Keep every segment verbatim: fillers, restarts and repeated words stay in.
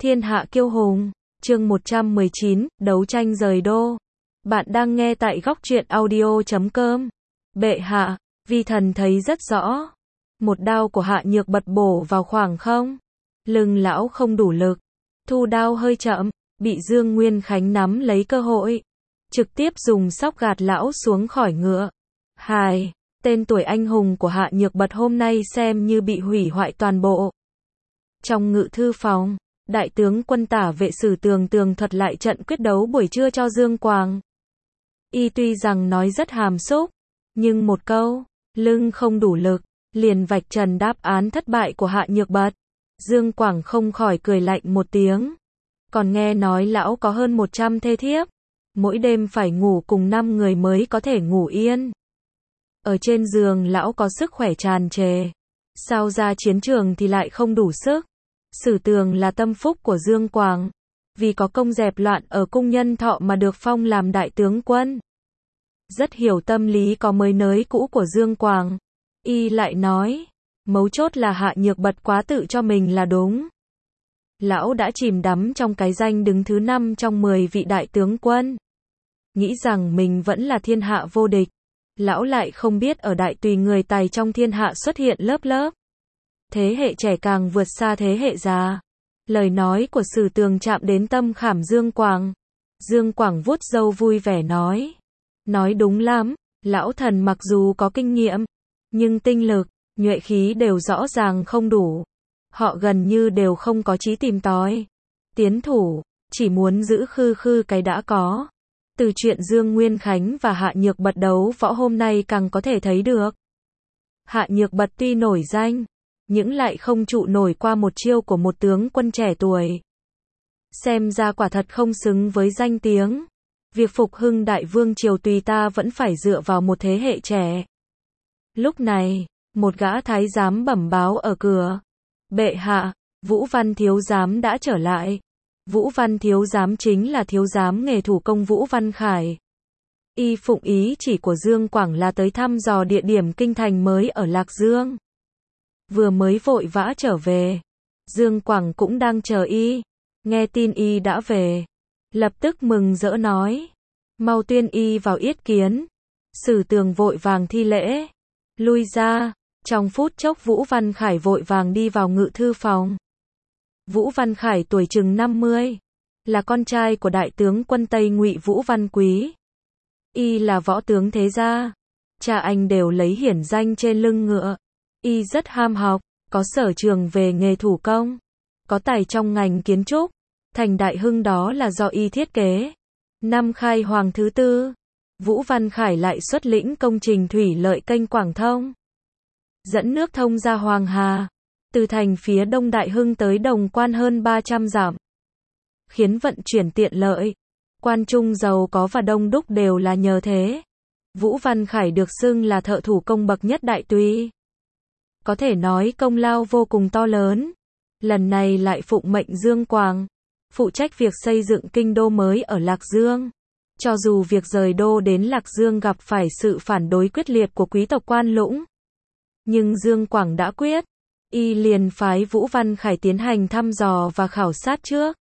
Thiên hạ kiêu hùng, chương một trăm mười chín, đấu tranh rời đô. Bạn đang nghe tại góc truyện audio chấm com. Bệ hạ, vi thần thấy rất rõ. Một đao của Hạ Nhược Bật bổ vào khoảng không. Lưng lão không đủ lực. Thu đao hơi chậm, bị Dương Nguyên Khánh nắm lấy cơ hội. Trực tiếp dùng sóc gạt lão xuống khỏi ngựa. Hài, tên tuổi anh hùng của Hạ Nhược Bật hôm nay xem như bị hủy hoại toàn bộ. Trong ngự thư phòng, đại tướng quân Tả Vệ Sử tường tường thuật lại trận quyết đấu buổi trưa cho Dương Quảng. Y tuy rằng nói rất hàm xúc, nhưng một câu, lưng không đủ lực, liền vạch trần đáp án thất bại của Hạ Nhược Bật. Dương Quảng không khỏi cười lạnh một tiếng. Còn nghe nói lão có hơn một trăm thê thiếp, mỗi đêm phải ngủ cùng năm người mới có thể ngủ yên. Ở trên giường lão có sức khỏe tràn trề, sao ra chiến trường thì lại không đủ sức. Sử Tường là tâm phúc của Dương Quảng, vì có công dẹp loạn ở cung Nhân Thọ mà được phong làm đại tướng quân. Rất hiểu tâm lý có mới nới cũ của Dương Quảng. Y lại nói, mấu chốt là Hạ Nhược Bật quá tự cho mình là đúng. Lão đã chìm đắm trong cái danh đứng thứ năm trong mười vị đại tướng quân. Nghĩ rằng mình vẫn là thiên hạ vô địch. Lão lại không biết ở đại tùy người tài trong thiên hạ xuất hiện lớp lớp. Thế hệ trẻ càng vượt xa thế hệ già. Lời nói của Sử Tường chạm đến tâm khảm Dương Quảng. Dương Quảng vuốt râu vui vẻ nói. Nói đúng lắm, lão thần mặc dù có kinh nghiệm, nhưng tinh lực, nhuệ khí đều rõ ràng không đủ. Họ gần như đều không có chí tìm tòi, tiến thủ, chỉ muốn giữ khư khư cái đã có. Từ chuyện Dương Nguyên Khánh và Hạ Nhược Bật đấu võ hôm nay càng có thể thấy được. Hạ Nhược Bật tuy nổi danh, nhưng lại không trụ nổi qua một chiêu của một tướng quân trẻ tuổi. Xem ra quả thật không xứng với danh tiếng. Việc phục hưng đại vương triều tùy ta vẫn phải dựa vào một thế hệ trẻ. Lúc này, một gã thái giám bẩm báo ở cửa. Bệ hạ, Vũ Văn thiếu giám đã trở lại. Vũ Văn thiếu giám chính là thiếu giám nghề thủ công Vũ Văn Khải. Y phụng ý chỉ của Dương Quảng là tới thăm dò địa điểm kinh thành mới ở Lạc Dương. Vừa mới vội vã trở về, Dương Quảng cũng đang chờ y. Nghe tin y đã về, lập tức mừng rỡ nói, mau tuyên y vào yết kiến. Sử Tường vội vàng thi lễ, lui ra. Trong phút chốc Vũ Văn Khải vội vàng đi vào ngự thư phòng. Vũ Văn Khải tuổi chừng năm mươi, là con trai của đại tướng quân Tây Ngụy Vũ Văn Quý. Y là võ tướng thế gia, cha anh đều lấy hiển danh trên lưng ngựa. Y rất ham học, có sở trường về nghề thủ công, có tài trong ngành kiến trúc. Thành Đại Hưng đó là do y thiết kế. Năm khai hoàng thứ tư, Vũ Văn Khải lại xuất lĩnh công trình thủy lợi kênh Quảng Thông, dẫn nước thông ra Hoàng Hà, từ thành phía đông Đại Hưng tới Đồng Quan hơn ba trăm dặm, khiến vận chuyển tiện lợi. Quan trung giàu có và đông đúc đều là nhờ thế. Vũ Văn Khải được xưng là thợ thủ công bậc nhất đại tùy. Có thể nói công lao vô cùng to lớn. Lần này lại phụng mệnh Dương Quảng, phụ trách việc xây dựng kinh đô mới ở Lạc Dương. Cho dù việc rời đô đến Lạc Dương gặp phải sự phản đối quyết liệt của quý tộc Quan Lũng, nhưng Dương Quảng đã quyết, y liền phái Vũ Văn Khải tiến hành thăm dò và khảo sát trước.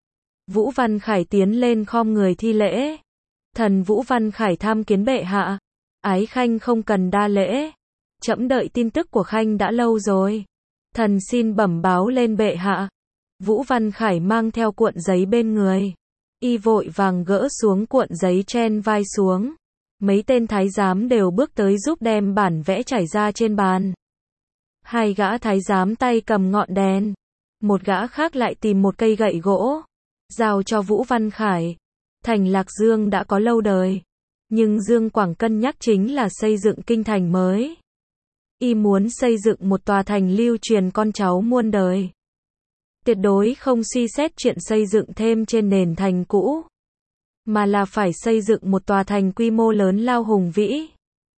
Vũ Văn Khải tiến lên khom người thi lễ. Thần Vũ Văn Khải tham kiến bệ hạ. Ái khanh không cần đa lễ. Trẫm đợi tin tức của khanh đã lâu rồi. Thần xin bẩm báo lên bệ hạ. Vũ Văn Khải mang theo cuộn giấy bên người. Y vội vàng gỡ xuống cuộn giấy trên vai xuống. Mấy tên thái giám đều bước tới giúp đem bản vẽ trải ra trên bàn. Hai gã thái giám tay cầm ngọn đèn. Một gã khác lại tìm một cây gậy gỗ, giao cho Vũ Văn Khải. Thành Lạc Dương đã có lâu đời, nhưng Dương Quảng cân nhắc chính là xây dựng kinh thành mới. Y muốn xây dựng một tòa thành lưu truyền con cháu muôn đời. Tuyệt đối không suy xét chuyện xây dựng thêm trên nền thành cũ, mà là phải xây dựng một tòa thành quy mô lớn lao hùng vĩ,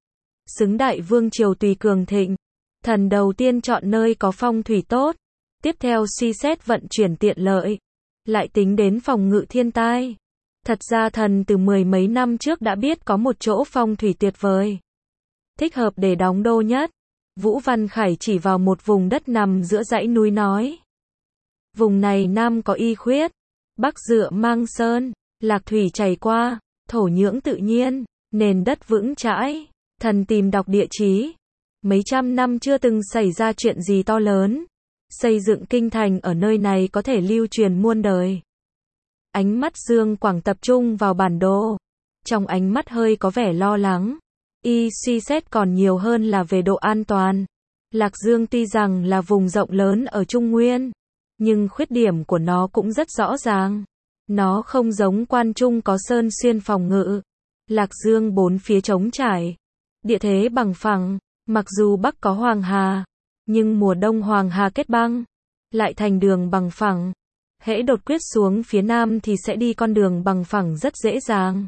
xứng đại vương triều tùy cường thịnh. Thần đầu tiên chọn nơi có phong thủy tốt, tiếp theo suy xét vận chuyển tiện lợi, lại tính đến phòng ngự thiên tai. Thật ra thần từ mười mấy năm trước đã biết có một chỗ phong thủy tuyệt vời, thích hợp để đóng đô nhất. Vũ Văn Khải chỉ vào một vùng đất nằm giữa dãy núi nói. Vùng này Nam có y khuyết, Bắc dựa mang sơn, lạc thủy chảy qua, thổ nhưỡng tự nhiên, nền đất vững chãi. Thần tìm đọc địa chí. Mấy trăm năm chưa từng xảy ra chuyện gì to lớn. Xây dựng kinh thành ở nơi này có thể lưu truyền muôn đời. Ánh mắt Dương Quảng tập trung vào bản đồ. Trong ánh mắt hơi có vẻ lo lắng. Y suy xét còn nhiều hơn là về độ an toàn. Lạc Dương tuy rằng là vùng rộng lớn ở Trung Nguyên, nhưng khuyết điểm của nó cũng rất rõ ràng. Nó không giống Quan Trung có sơn xuyên phòng ngự. Lạc Dương bốn phía trống trải. Địa thế bằng phẳng, mặc dù Bắc có Hoàng Hà, nhưng mùa đông Hoàng Hà kết băng, lại thành đường bằng phẳng. Hễ đột quyết xuống phía Nam thì sẽ đi con đường bằng phẳng rất dễ dàng.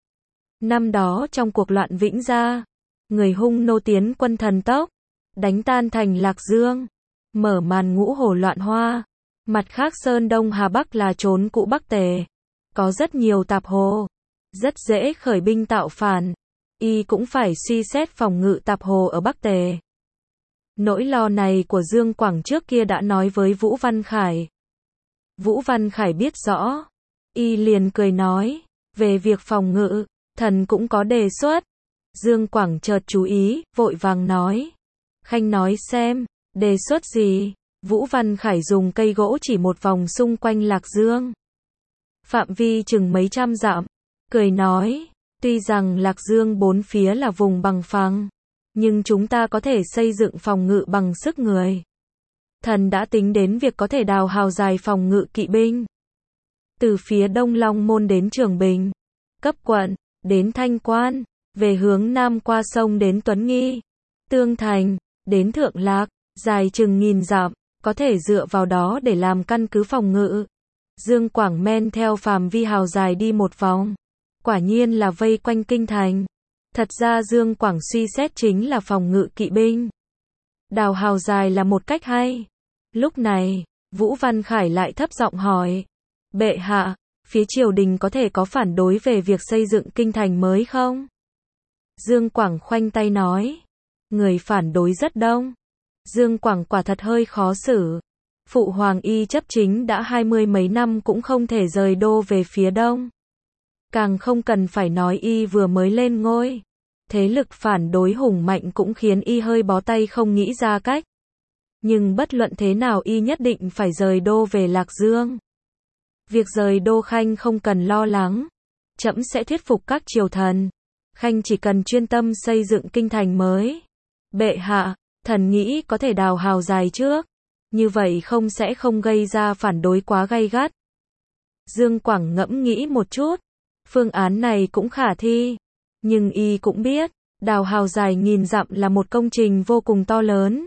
Năm đó trong cuộc loạn Vĩnh Gia, người Hung nô tiến quân thần tốc, đánh tan thành Lạc Dương, mở màn ngũ hồ loạn hoa. Mặt khác Sơn Đông Hà Bắc là trốn cũ Bắc Tề, có rất nhiều tạp hồ, rất dễ khởi binh tạo phản. Y cũng phải suy xét phòng ngự tạp hồ ở Bắc Tề. Nỗi lo này của Dương Quảng trước kia đã nói với Vũ Văn Khải. Vũ Văn Khải biết rõ. Y liền cười nói, về việc phòng ngự, thần cũng có đề xuất. Dương Quảng chợt chú ý, vội vàng nói. Khanh nói xem, đề xuất gì? Vũ Văn Khải dùng cây gỗ chỉ một vòng xung quanh Lạc Dương. Phạm vi chừng mấy trăm dặm, cười nói. Tuy rằng Lạc Dương bốn phía là vùng bằng phẳng, nhưng chúng ta có thể xây dựng phòng ngự bằng sức người. Thần đã tính đến việc có thể đào hào dài phòng ngự kỵ binh. Từ phía Đông Long Môn đến Trường Bình, Cấp Quận, đến Thanh Quan, về hướng Nam qua sông đến Tuấn Nghi, Tương Thành, đến Thượng Lạc, dài chừng nghìn dặm, có thể dựa vào đó để làm căn cứ phòng ngự. Dương Quảng men theo phạm vi hào dài đi một vòng. Quả nhiên là vây quanh kinh thành. Thật ra Dương Quảng suy xét chính là phòng ngự kỵ binh. Đào hào dài là một cách hay. Lúc này, Vũ Văn Khải lại thấp giọng hỏi. Bệ hạ, phía triều đình có thể có phản đối về việc xây dựng kinh thành mới không? Dương Quảng khoanh tay nói. Người phản đối rất đông. Dương Quảng quả thật hơi khó xử. Phụ hoàng Y chấp chính đã hai mươi mấy năm cũng không thể rời đô về phía đông. Càng không cần phải nói Y vừa mới lên ngôi. Thế lực phản đối hùng mạnh cũng khiến Y hơi bó tay không nghĩ ra cách. Nhưng bất luận thế nào Y nhất định phải rời đô về Lạc Dương. Việc rời đô Khanh không cần lo lắng. Trẫm sẽ thuyết phục các triều thần. Khanh chỉ cần chuyên tâm xây dựng kinh thành mới. Bệ hạ, thần nghĩ có thể đào hào dài trước. Như vậy không sẽ không gây ra phản đối quá gay gắt. Dương Quảng ngẫm nghĩ một chút. Phương án này cũng khả thi. Nhưng Y cũng biết, đào hào dài nghìn dặm là một công trình vô cùng to lớn.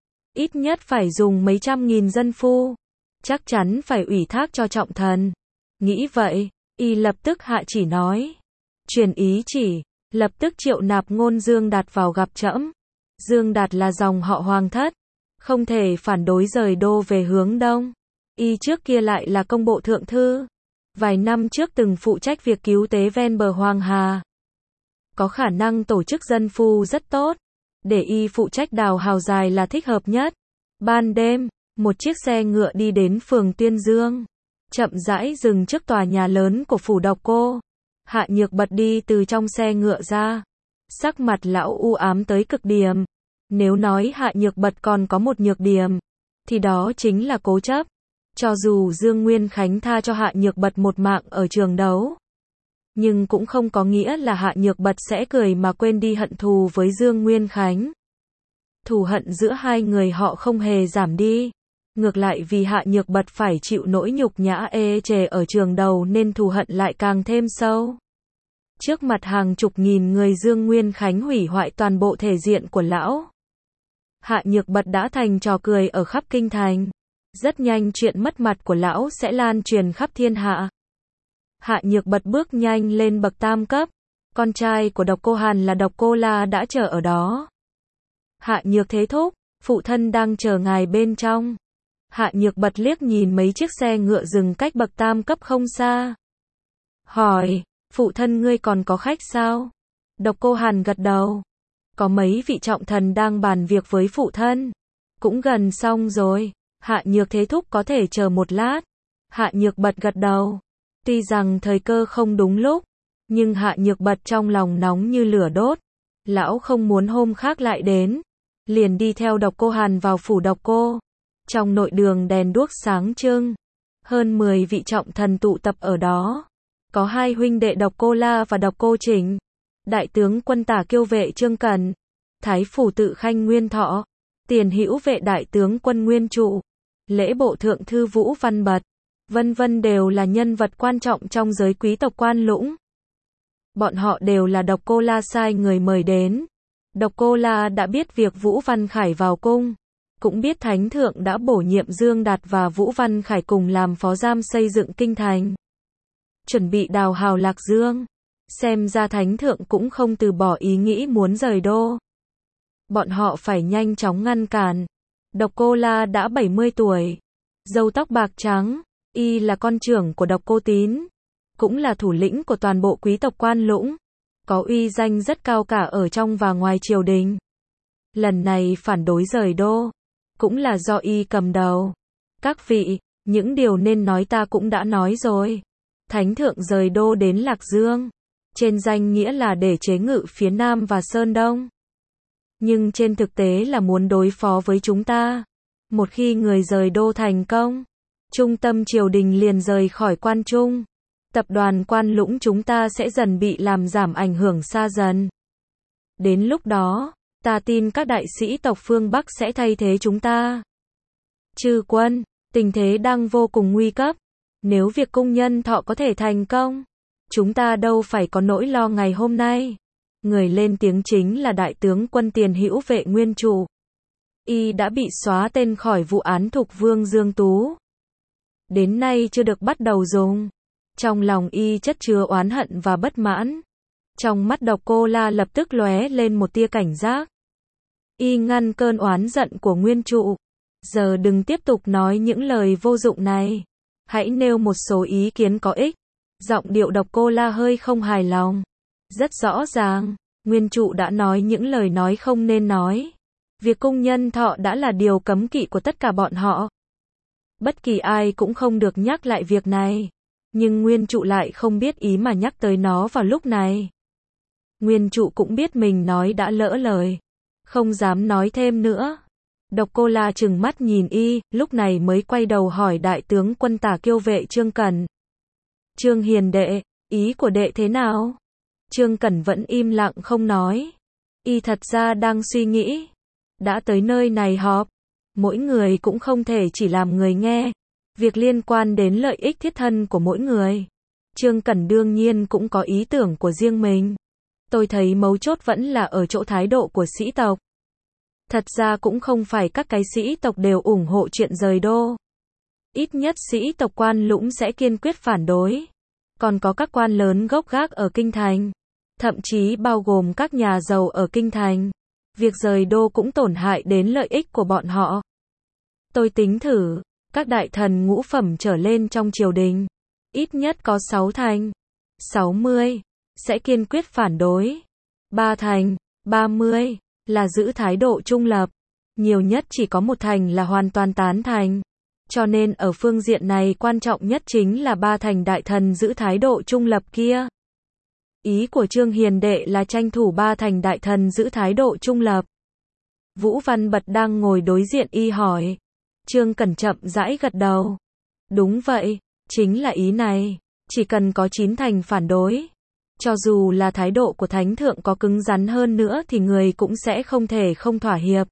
Ít nhất phải dùng mấy trăm nghìn dân phu. Chắc chắn phải ủy thác cho trọng thần. Nghĩ vậy, Y lập tức hạ chỉ nói. Truyền ý chỉ, lập tức triệu nạp ngôn Dương Đạt vào gặp trẫm. Dương Đạt là dòng họ Hoàng thất, không thể phản đối rời đô về hướng đông. Y trước kia lại là công bộ thượng thư. Vài năm trước từng phụ trách việc cứu tế ven bờ Hoàng Hà. Có khả năng tổ chức dân phu rất tốt. Để Y phụ trách đào hào dài là thích hợp nhất. Ban đêm, một chiếc xe ngựa đi đến phường Tuyên Dương. Chậm rãi dừng trước tòa nhà lớn của phủ Độc Cô. Hạ Nhược Bật đi từ trong xe ngựa ra. Sắc mặt lão u ám tới cực điểm. Nếu nói Hạ Nhược Bật còn có một nhược điểm, thì đó chính là cố chấp. Cho dù Dương Nguyên Khánh tha cho Hạ Nhược Bật một mạng ở trường đấu, nhưng cũng không có nghĩa là Hạ Nhược Bật sẽ cười mà quên đi hận thù với Dương Nguyên Khánh. Thù hận giữa hai người họ không hề giảm đi. Ngược lại vì Hạ Nhược Bật phải chịu nỗi nhục nhã ê chề ở trường đầu nên thù hận lại càng thêm sâu. Trước mặt hàng chục nghìn người Dương Nguyên Khánh hủy hoại toàn bộ thể diện của lão. Hạ Nhược Bật đã thành trò cười ở khắp kinh thành. Rất nhanh chuyện mất mặt của lão sẽ lan truyền khắp thiên hạ. Hạ Nhược Bật bước nhanh lên bậc tam cấp. Con trai của Độc Cô Hàn là Độc Cô La đã chờ ở đó. Hạ Nhược Thế thúc, phụ thân đang chờ ngài bên trong. Hạ Nhược Bật liếc nhìn mấy chiếc xe ngựa dừng cách bậc tam cấp không xa. Hỏi, phụ thân ngươi còn có khách sao? Độc Cô Hàn gật đầu. Có mấy vị trọng thần đang bàn việc với phụ thân. Cũng gần xong rồi. Hạ Nhược Thế thúc có thể chờ một lát. Hạ Nhược Bật gật đầu. Tuy rằng thời cơ không đúng lúc, nhưng Hạ Nhược Bật trong lòng nóng như lửa đốt. Lão không muốn hôm khác lại đến. Liền đi theo Độc Cô Hàn vào phủ Độc Cô. Trong nội đường đèn đuốc sáng trưng. Hơn mười vị trọng thần tụ tập ở đó. Có hai huynh đệ Độc Cô La và Độc Cô Chỉnh. Đại tướng quân Tả Kiêu vệ Trương Cẩn. Thái phủ tự khanh Nguyên Thọ. Tiền hữu vệ đại tướng quân Nguyên Trụ. Lễ bộ thượng thư Vũ Văn Bật. Vân vân đều là nhân vật quan trọng trong giới quý tộc Quan Lũng. Bọn họ đều là Độc Cô La sai người mời đến. Độc Cô La đã biết việc Vũ Văn Khải vào cung. Cũng biết Thánh Thượng đã bổ nhiệm Dương Đạt và Vũ Văn Khải cùng làm phó giam xây dựng kinh thành. Chuẩn bị đào hào Lạc Dương. Xem ra Thánh Thượng cũng không từ bỏ ý nghĩ muốn rời đô. Bọn họ phải nhanh chóng ngăn cản. Độc Cô La đã bảy mươi tuổi. Râu tóc bạc trắng. Y là con trưởng của Độc Cô Tín. Cũng là thủ lĩnh của toàn bộ quý tộc Quan Lũng. Có uy danh rất cao cả ở trong và ngoài triều đình. Lần này phản đối rời đô. Cũng là do Y cầm đầu. Các vị, những điều nên nói ta cũng đã nói rồi. Thánh Thượng rời đô đến Lạc Dương. Trên danh nghĩa là để chế ngự phía Nam và Sơn Đông. Nhưng trên thực tế là muốn đối phó với chúng ta. Một khi người rời đô thành công, trung tâm triều đình liền rời khỏi Quan Trung. Tập đoàn Quan Lũng chúng ta sẽ dần bị làm giảm ảnh hưởng xa dần. Đến lúc đó, ta tin các đại sĩ tộc phương Bắc sẽ thay thế chúng ta. Chư quân, tình thế đang vô cùng nguy cấp. Nếu việc Cung Nhân Thọ có thể thành công, chúng ta đâu phải có nỗi lo ngày hôm nay. Người lên tiếng chính là đại tướng quân Tiền hữu vệ Nguyên Trụ. Y đã bị xóa tên khỏi vụ án Thục Vương Dương Tú. Đến nay chưa được bắt đầu dùng. Trong lòng Y chất chứa oán hận và bất mãn. Trong mắt Độc Cô La lập tức lóe lên một tia cảnh giác. Y ngăn cơn oán giận của Nguyên Trụ. Giờ đừng tiếp tục nói những lời vô dụng này. Hãy nêu một số ý kiến có ích. Giọng điệu Độc Cô La hơi không hài lòng. Rất rõ ràng, Nguyên Trụ đã nói những lời nói không nên nói. Việc Cung Nhân Thọ đã là điều cấm kỵ của tất cả bọn họ. Bất kỳ ai cũng không được nhắc lại việc này. Nhưng Nguyên Trụ lại không biết ý mà nhắc tới nó vào lúc này. Nguyên Trụ cũng biết mình nói đã lỡ lời. Không dám nói thêm nữa. Độc Cô La trừng mắt nhìn Y, lúc này mới quay đầu hỏi đại tướng quân Tả Kiêu vệ Trương Cẩn. Trương hiền đệ, ý của đệ thế nào? Trương Cẩn vẫn im lặng không nói. Y thật ra đang suy nghĩ. Đã tới nơi này họp, mỗi người cũng không thể chỉ làm người nghe. Việc liên quan đến lợi ích thiết thân của mỗi người. Trương Cẩn đương nhiên cũng có ý tưởng của riêng mình. Tôi thấy mấu chốt vẫn là ở chỗ thái độ của sĩ tộc. Thật ra cũng không phải các cái sĩ tộc đều ủng hộ chuyện rời đô. Ít nhất sĩ tộc Quan Lũng sẽ kiên quyết phản đối. Còn có các quan lớn gốc gác ở Kinh Thành. Thậm chí bao gồm các nhà giàu ở Kinh Thành. Việc rời đô cũng tổn hại đến lợi ích của bọn họ. Tôi tính thử, các đại thần ngũ phẩm trở lên trong triều đình, ít nhất có sáu thành, sáu mươi, sẽ kiên quyết phản đối. ba thành, ba mươi, là giữ thái độ trung lập. Nhiều nhất chỉ có một thành là hoàn toàn tán thành. Cho nên ở phương diện này quan trọng nhất chính là ba thành đại thần giữ thái độ trung lập kia. Ý của Trương hiền đệ là tranh thủ ba thành đại thần giữ thái độ trung lập. Vũ Văn Bật đang ngồi đối diện Y hỏi. Trương Cẩn chậm rãi gật đầu. Đúng vậy, chính là ý này. Chỉ cần có chín thành phản đối. Cho dù là thái độ của Thánh Thượng có cứng rắn hơn nữa thì người cũng sẽ không thể không thỏa hiệp.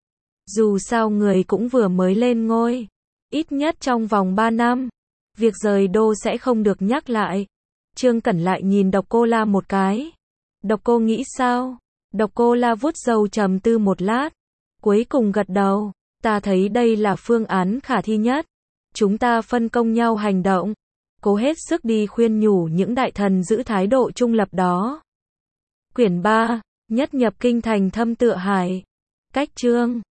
Dù sao người cũng vừa mới lên ngôi. Ít nhất trong vòng ba năm. Việc rời đô sẽ không được nhắc lại. Trương Cẩn lại nhìn Độc Cô La một cái. Độc Cô nghĩ sao? Độc Cô La vuốt râu trầm tư một lát. Cuối cùng gật đầu. Ta thấy đây là phương án khả thi nhất. Chúng ta phân công nhau hành động. Cố hết sức đi khuyên nhủ những đại thần giữ thái độ trung lập đó. Quyển ba, Nhất nhập kinh thành thâm tựa hải. Cách chương